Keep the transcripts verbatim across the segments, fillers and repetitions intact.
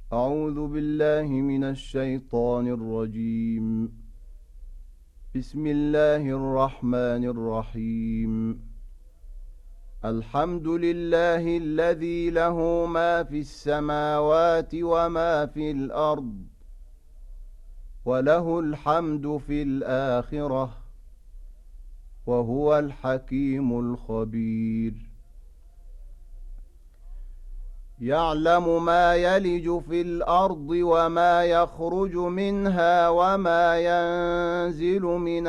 أعوذ بالله من الشيطان الرجيم. بسم الله الرحمن الرحيم. الحمد لله الذي له ما في السماوات وما في الأرض، وله الحمد في الآخرة، وهو الحكيم الخبير. يعلم ما يلج في الأرض وما يخرج منها وما ينزل من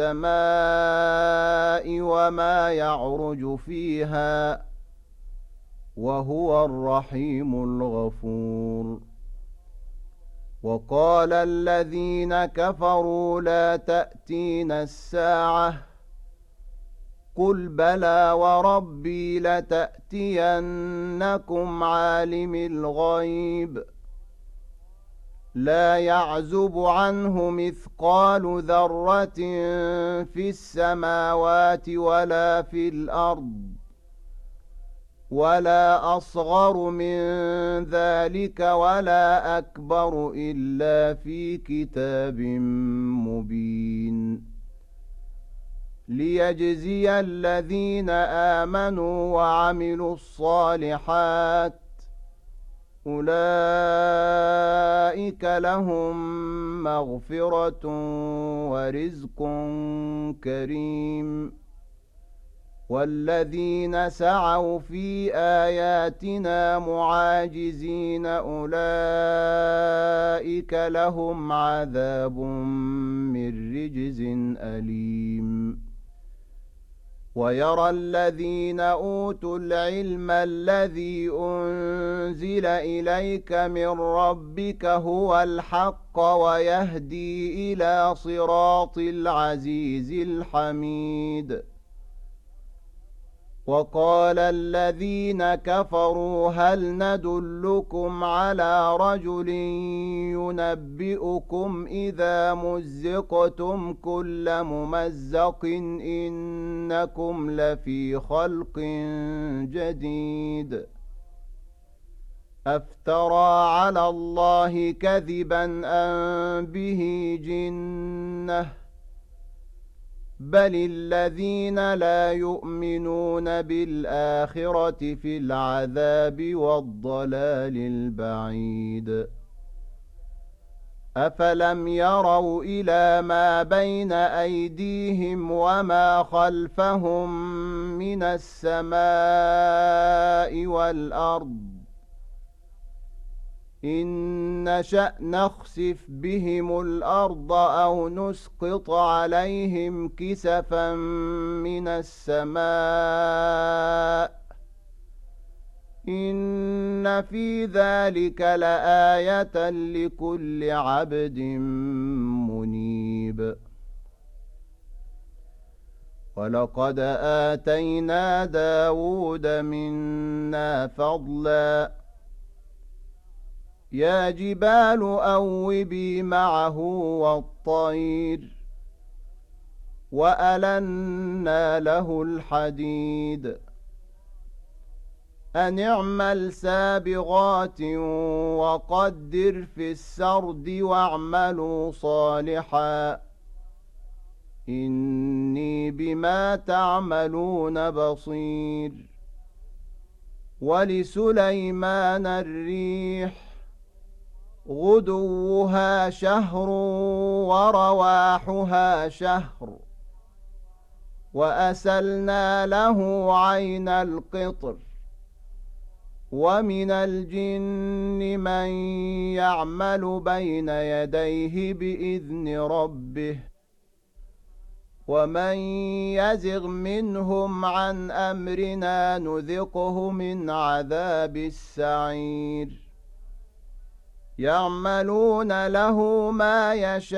السماء وما يعرج فيها، وهو الرحيم الغفور. وقال الذين كفروا لا تأتينا الساعة، قل بلى وربي لتأتينكم عالم الغيب لا يعزب عنه مثقال ذرة في السماوات ولا في الأرض، ولا أصغر من ذلك ولا أكبر إلا في كتاب مبين، ليجزي الذين آمنوا وعملوا الصالحات أولئك لهم مغفرة ورزق كريم. والذين سعوا في آياتنا معاجزين أولئك لهم عذاب من رجز أليم. ويرى الذين أوتوا العلم الذي أنزل إليك من ربك هو الحق ويهدي إلى صراط العزيز الحميد. وقال الذين كفروا هل ندلكم على رجل ينبئكم إذا مزقتم كل ممزق إنكم لفي خلق جديد. أفترى على الله كذبا أم به جنة، بل الذين لا يؤمنون بالآخرة في العذاب والضلال البعيد. أفلم يروا إلى ما بين أيديهم وما خلفهم من السماء والأرض إن نشأ نخسف بهم الأرض أو نسقط عليهم كسفا من السماء إن في ذلك لآية لكل عبد منيب. ولقد آتينا داود منا فضلا يا جبال أوبي معه والطير وألنا له الحديد أن اعمل سابغات وقدر في السرد واعملوا صالحا إني بما تعملون بصير. ولسليمان الريح غدوها شهر ورواحها شهر وأسلنا له عين القطر ومن الجن من يعمل بين يديه بإذن ربه ومن يزغ منهم عن أمرنا نذقه من عذاب السعير. يعملون له ما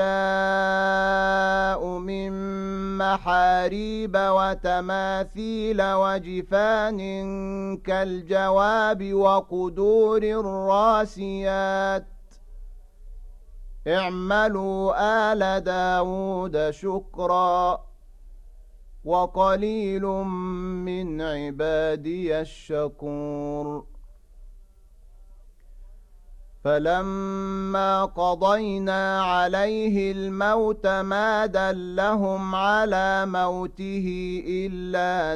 يشاء من محاريب وتماثيل وجفان كالجواب وقدور الراسيات اعملوا آل داود شكرا وقليل من عبادي الشكور. فلما قضينا عليه الموت ما دلهم على موته إلا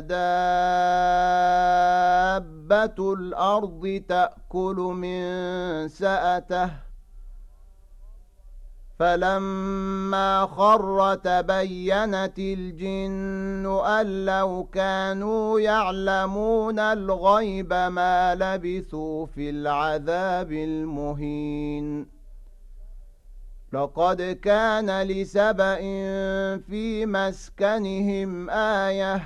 دابة الأرض تأكل من سأته فلما خر تبينت الجن أن لو كانوا يعلمون الغيب ما لبثوا في العذاب المهين لقد كان لسبإ في مسكنهم آية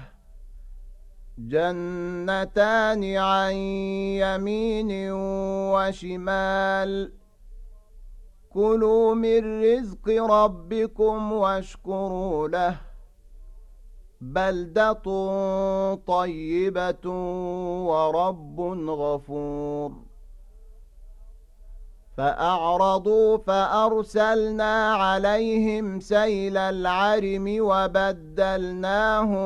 جنتان عن يمين وشمال كلوا من رزق ربكم واشكروا له بلدة طيبة ورب غفور فأعرضوا فأرسلنا عليهم سيل العرم وبدلناهم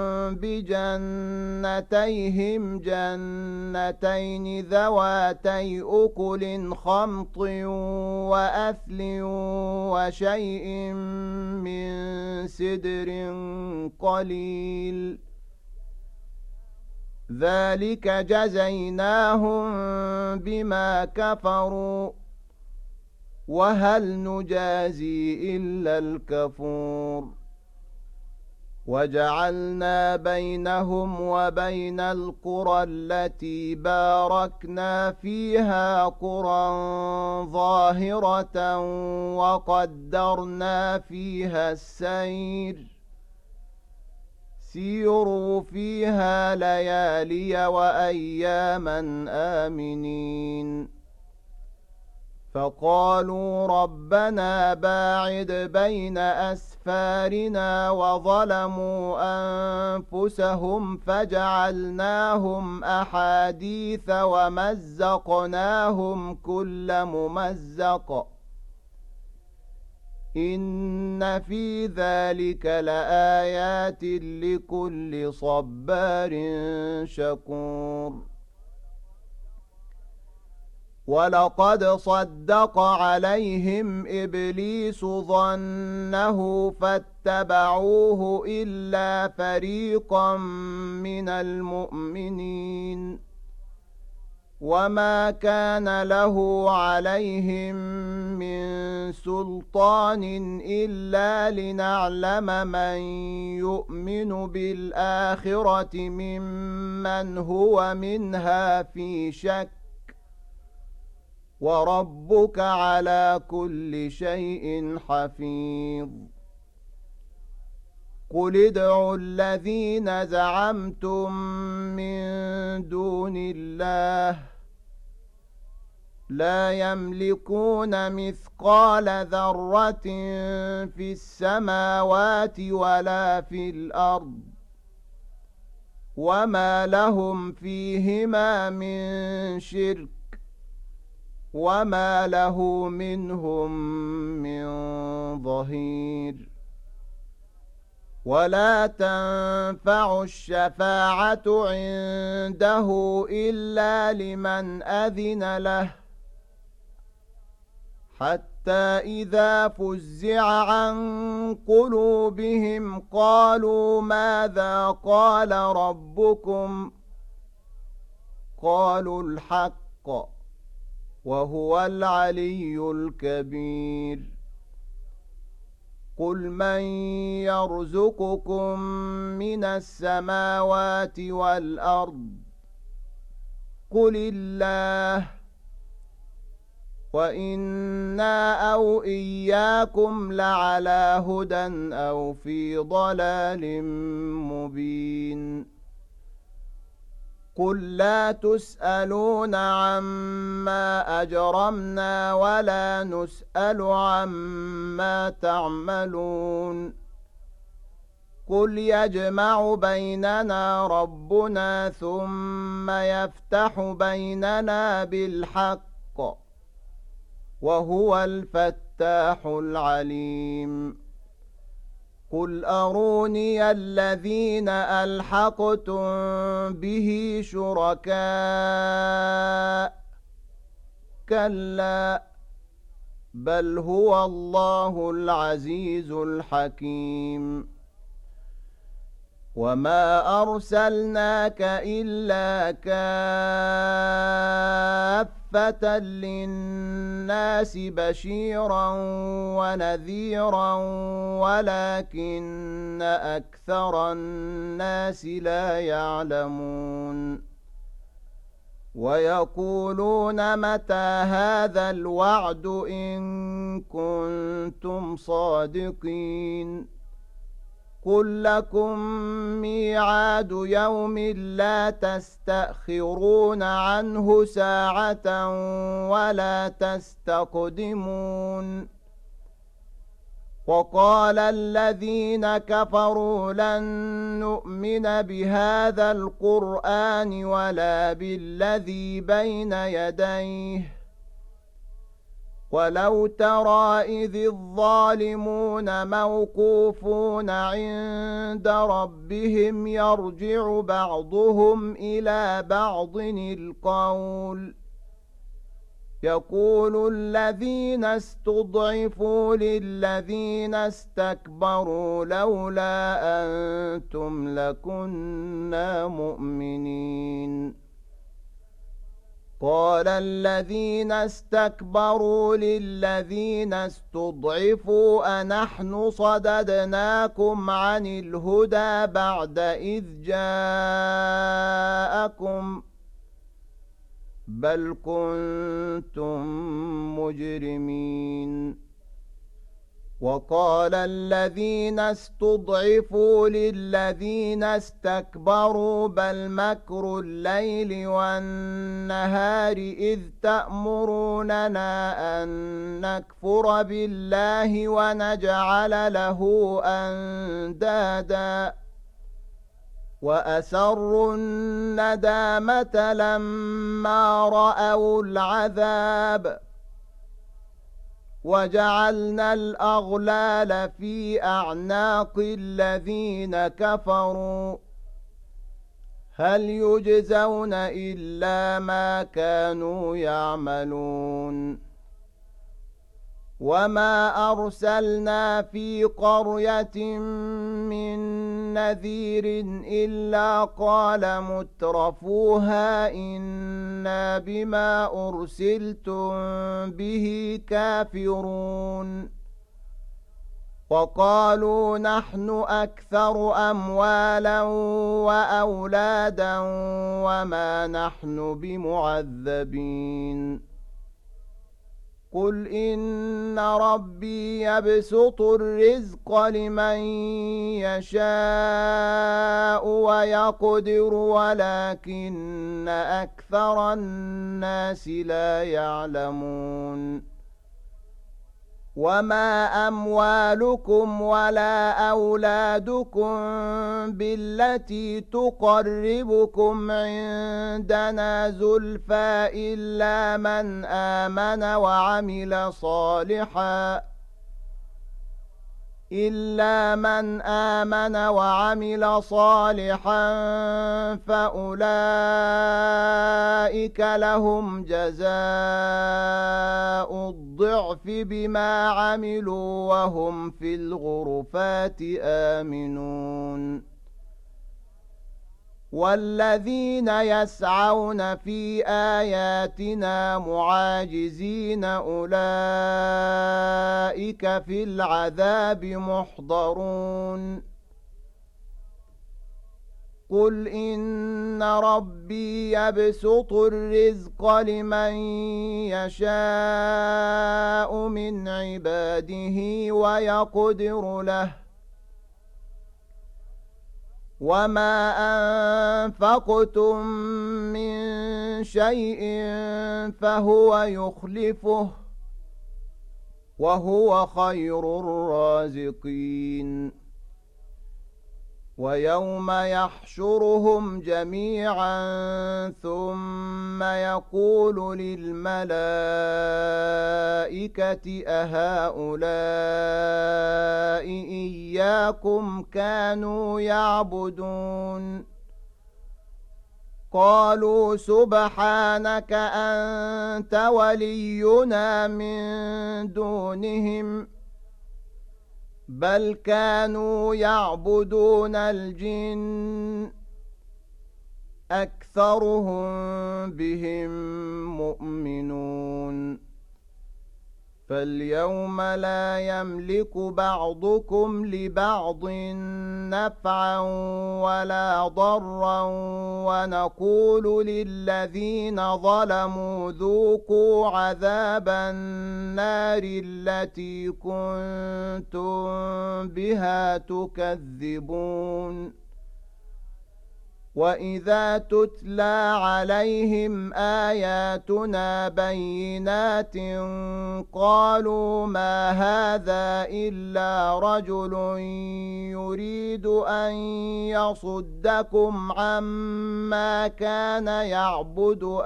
بجنتيهم جنتين ذواتي أكل خمط وأثل وشيء من سدر قليل ذلك جزيناهم بما كفروا وهل نجازي إلا الكفور وجعلنا بينهم وبين القرى التي باركنا فيها قرى ظاهرة وقدرنا فيها السير سيروا فيها ليالي وأياما آمنين فقالوا ربنا باعد بين أسفارنا وظلموا أنفسهم فجعلناهم أحاديث ومزقناهم كل ممزق إن في ذلك لآيات لكل صبار شكور ولقد صدق عليهم إبليس ظنه فاتبعوه إلا فريقا من المؤمنين وما كان له عليهم من سلطان إلا لنعلم من يؤمن بالآخرة ممن هو منها في شك وربك على كل شيء حفيظ قل ادعوا الذين زعمتم من دون الله لا يملكون مثقال ذرة في السماوات ولا في الأرض وما لهم فيهما من شرك وما له منهم من ظهير ولا تنفع الشفاعة عنده إلا لمن أذن له حتى إذا فزع عن قلوبهم قالوا ماذا قال ربكم قالوا الحق وهو العلي الكبير قل من يرزقكم من السماوات والأرض قل الله وإنا أو إياكم لعلى هدى أو في ضلال مبين قل لا تسألون عما أجرمنا ولا نسأل عما تعملون قل يجمع بيننا ربنا ثم يفتح بيننا بالحق وهو الفتاح العليم قل أروني الذين ألحقتم به شركاء كلا بل هو الله العزيز الحكيم وما أرسلناك إلا كافة للناس بشيرا ونذيرا ولكن أكثر الناس لا يعلمون ويقولون متى هذا الوعد إن كنتم صادقين قل لكم ميعاد يوم لا تستأخرون عنه ساعة ولا تستقدمون وقال الذين كفروا لن نؤمن بهذا القرآن ولا بالذي بين يديه ولو ترى إذ الظالمون موقوفون عند ربهم يرجع بعضهم إلى بعض القول يقول الذين استضعفوا للذين استكبروا لولا أنتم لكنا مؤمنين قال الذين استكبروا للذين استضعفوا أنحن صددناكم عن الهدى بعد إذ جاءكم بل كنتم مجرمين وقال الذين استضعفوا للذين استكبروا بل مكر الليل والنهار إذ تأمروننا أن نكفر بالله ونجعل له أندادا وأسروا الندامة لما رأوا العذاب وجعلنا الأغلال في أعناق الذين كفروا هل يجزون إلا ما كانوا يعملون وما أرسلنا في قرية من نذير إلا قال مترفوها إنا بما أرسلتم به كافرون وقالوا نحن أكثر أموالا وأولادا وما نحن بمعذبين قل إن ربي يبسط الرزق لمن يشاء ويقدر ولكن أكثر الناس لا يعلمون وما أموالكم ولا أولادكم بالتي تقربكم عندنا زلفى إلا من آمن وعمل صالحا إلا من آمن وعمل صالحا فأولئك لهم جزاء الضعف بما عملوا وهم في الغرفات آمنون والذين يسعون في آياتنا معاجزين أولئك في العذاب محضرون قل إن ربي يبسط الرزق لمن يشاء من عباده ويقدر له وما أنفقتم من شيء فهو يخلفه وهو خير الرازقين ويوم يحشرهم جميعا ثم يقول للملائكة أهؤلاء إياكم كانوا يعبدون قالوا سبحانك أنت ولينا من دونهم بل كانوا يعبدون الجن أكثرهم بهم مؤمنون فاليوم لا يملك بعضكم لبعض نفعا ولا ضرا ونقول للذين ظلموا ذوقوا عذاب النار التي كنتم بها تكذبون وإذا تتلى عليهم آياتنا بينات قالوا ما هذا إلا رجل يريد أن يصدكم عما كان يعبد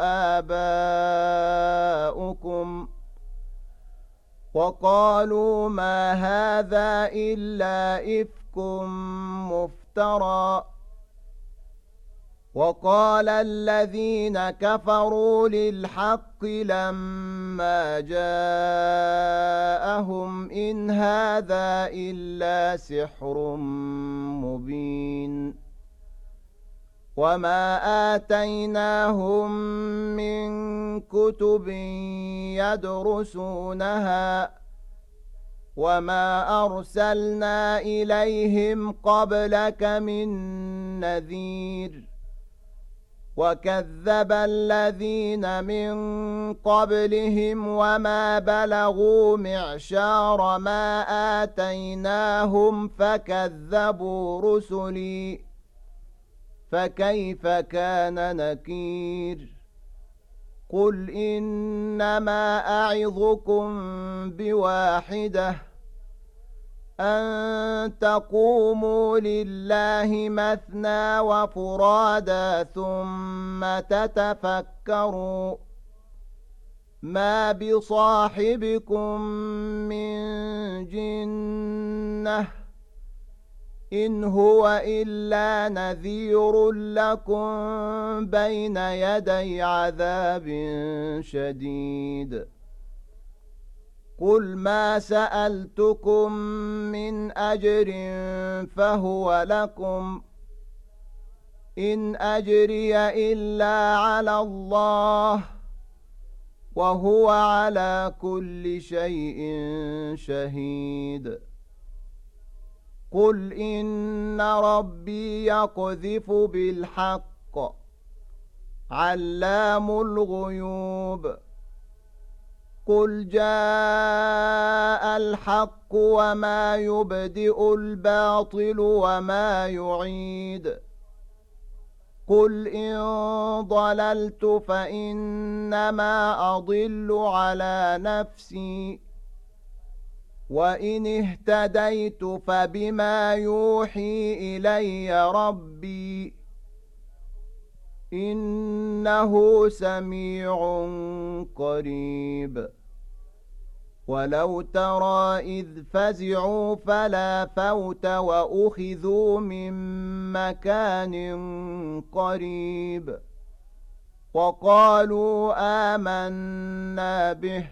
آباؤكم وقالوا ما هذا إلا إفك مفترى وقال الذين كفروا للحق لما جاءهم إن هذا إلا سحر مبين وما آتيناهم من كتب يدرسونها وما أرسلنا إليهم قبلك من نذير وكذب الذين من قبلهم وما بلغوا معشار ما آتيناهم فكذبوا رسلي فكيف كان نكير قل إنما أعظكم بواحدة أن تقوموا لله مثنى وفرادا ثم تتفكروا ما بصاحبكم من جنة إن هو إلا نذير لكم بين يدي عذاب شديد قل ما سألتكم من أجر فهو لكم إن أجري إلا على الله وهو على كل شيء شهيد قل إن ربي يقذف بالحق علام الغيوب قل جاء الحق وما يبدئ الباطل وما يعيد قل إن ضللت فإنما أضل على نفسي وإن اهتديت فبما يوحي إلي ربي إنه سميع قريب ولو ترى إذ فزعوا فلا فوت وأخذوا من مكان قريب وقالوا آمنا به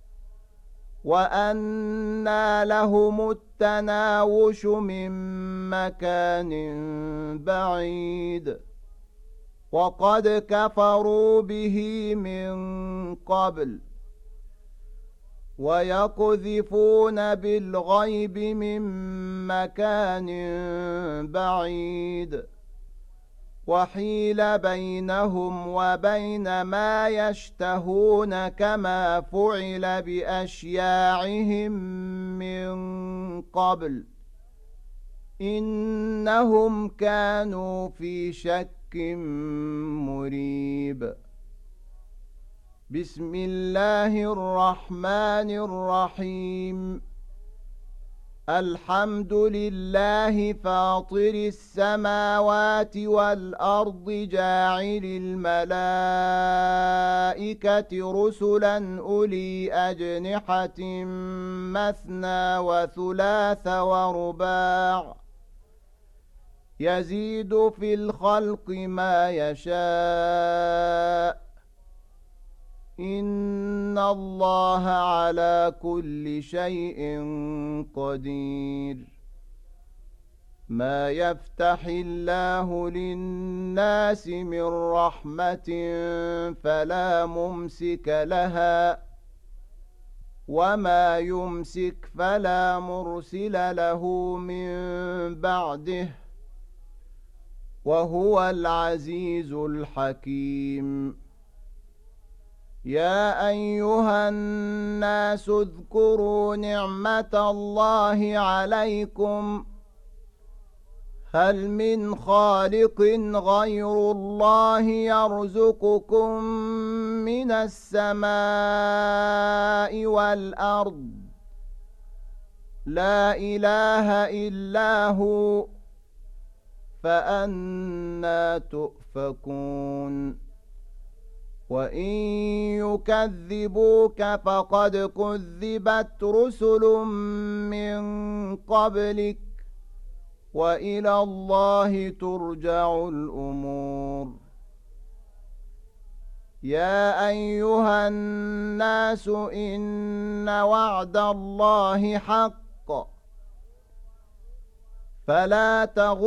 وأنى لهم التناوش من مكان بعيد وقد كفروا به من قبل ويقذفون بالغيب من مكان بعيد وحيل بينهم وبين ما يشتهون كما فعل بأشياعهم من قبل إنهم كانوا في شك مريب بسم الله الرحمن الرحيم الحمد لله فاطر السماوات والأرض جاعل الملائكة رسلا أولي أجنحة مثنى وثلاث ورباع يزيد في الخلق ما يشاء إن الله على كل شيء قدير ما يفتح الله للناس من رحمة فلا ممسك لها وما يمسك فلا مرسل له من بعده وهو العزيز الحكيم يا أيها الناس اذكروا نعمة الله عليكم هل من خالق غير الله يرزقكم من السماء والأرض لا إله إلا هو فأنى تؤفكون وإن يكذبوك فقد كذبت رسل من قبلك وإلى الله ترجع الأمور يا أيها الناس إن وعد الله حق فلا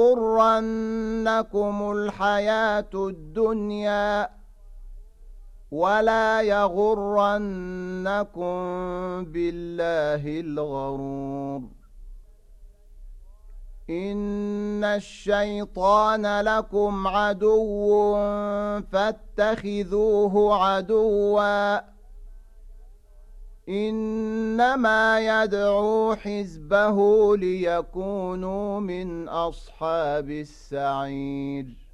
تغرنكم الحياة الدنيا ولا يغرنكم بالله الغرور إن الشيطان لكم عدو فاتخذوه عدوا إنما يدعو حزبه ليكونوا من أصحاب السعير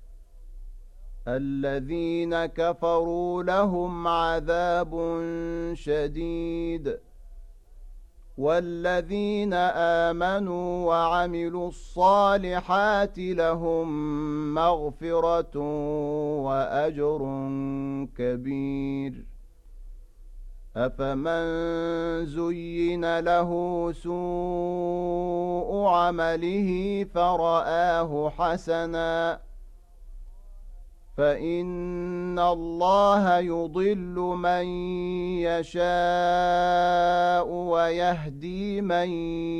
الذين كفروا لهم عذاب شديد والذين آمنوا وعملوا الصالحات لهم مغفرة وأجر كبير أفمن زين له سوء عمله فرآه حسنا فإن الله يضل من يشاء ويهدي من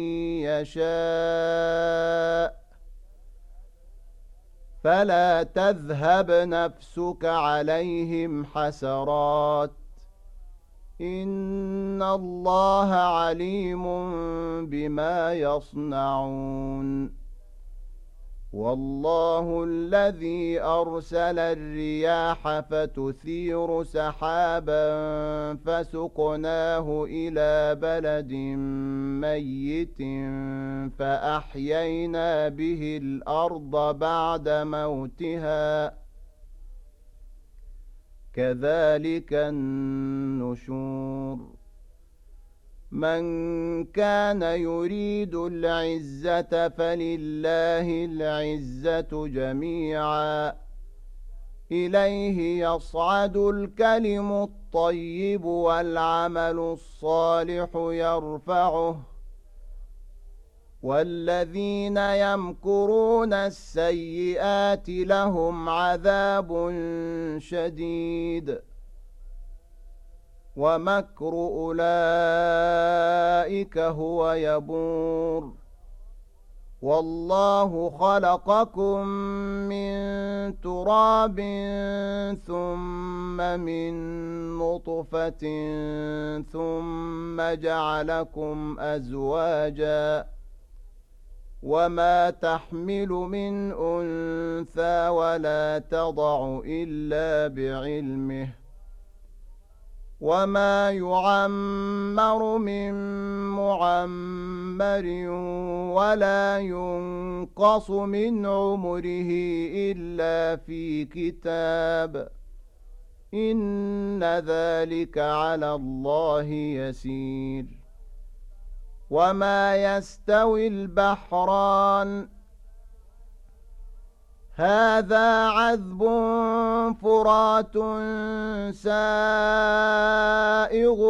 يشاء فلا تذهب نفسك عليهم حسرات إن الله عليم بما يصنعون والله الذي أرسل الرياح فتثير سحابا فسقناه إلى بلد ميت فأحيينا به الأرض بعد موتها كذلك النشور من كان يريد العزة فلله العزة جميعا إليه يصعد الكلم الطيب والعمل الصالح يرفعه والذين يمكرون السيئات لهم عذاب شديد ومكر أولئك هو يبور والله خلقكم من تراب ثم من نطفة ثم جعلكم أزواجا وما تحمل من أنثى ولا تضع إلا بعلمه وما يعمر من معمر ولا ينقص من عمره إلا في كتاب إن ذلك على الله يسير وما يستوي البحران هذا عذب فرات سائغ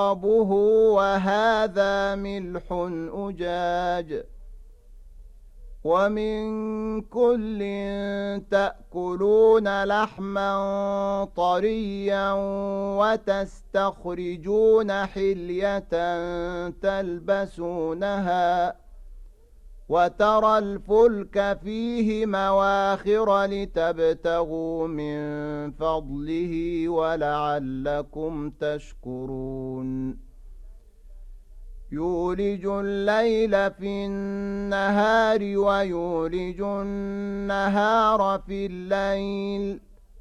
شرابه وهذا ملح أجاج ومن كل تأكلون لحما طريا وتستخرجون حلية تلبسونها وترى الفلك فيه مواخر لتبتغوا من فضله ولعلكم تشكرون يولج الليل في النهار ويولج النهار في الليل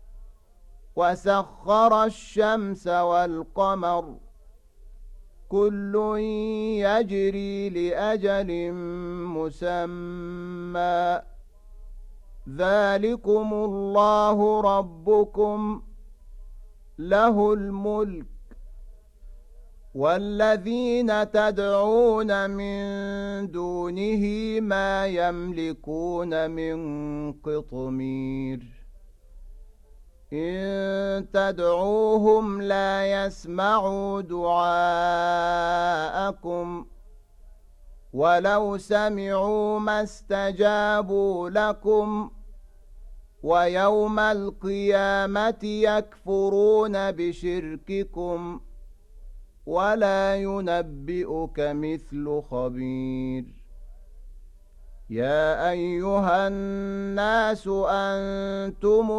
وسخر الشمس والقمر كل يجري لأجل مسمى ذلكم الله ربكم له الملك والذين تدعون من دونه ما يملكون من قطمير إن تدعوهم لا يسمعوا دعاءكم ولو سمعوا ما استجابوا لكم ويوم القيامة يكفرون بشرككم ولا ينبئك مثل خبير يا أيها الناس أنتم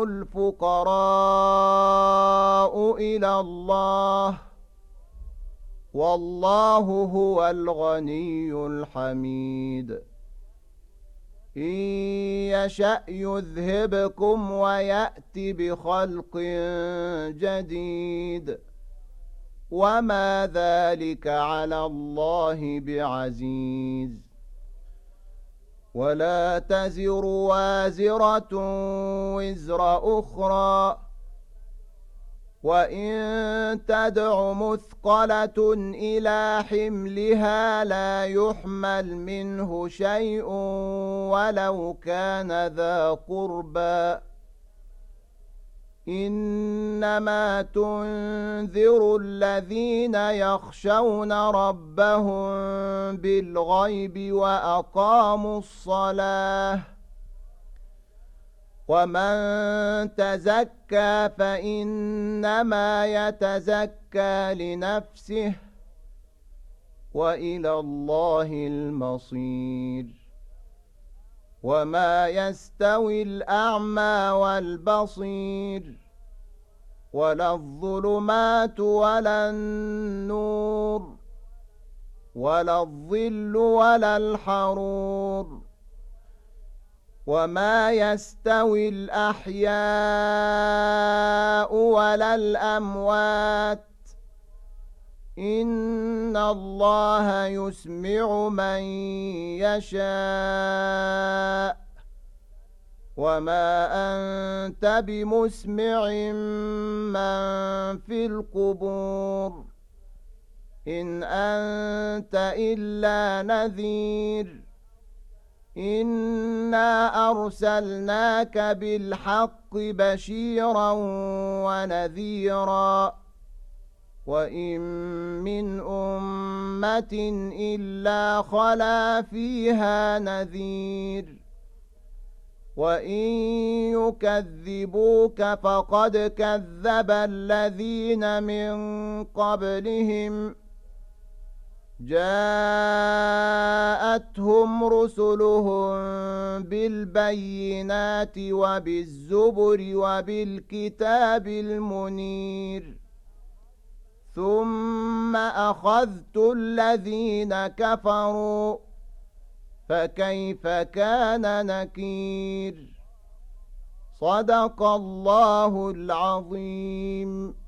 الفقراء إلى الله والله هو الغني الحميد إن يشأ يذهبكم ويأت بخلق جديد وما ذلك على الله بعزيز ولا تزر وازرة وزر أخرى وإن تدع مثقلة إلى حملها لا يحمل منه شيء ولو كان ذا قربى إنما تنذر الذين يخشون ربهم بالغيب وأقاموا الصلاة ومن تزكى فإنما يتزكى لنفسه وإلى الله المصير وما يستوي الأعمى والبصير ولا الظلمات ولا النور ولا الظل ولا الحرور وما يستوي الأحياء ولا الأموات إن الله يسمع من يشاء وما أنت بمسمع من في القبور إن أنت إلا نذير إنا أرسلناك بالحق بشيرا ونذيرا وإن من أمة إلا خلا فيها نذير وإن يكذبوك فقد كذب الذين من قبلهم جاءتهم رسلهم بالبينات وبالزبر وبالكتاب المنير ثم أخذت الذين كفروا فكيف كان نكير صدق الله العظيم.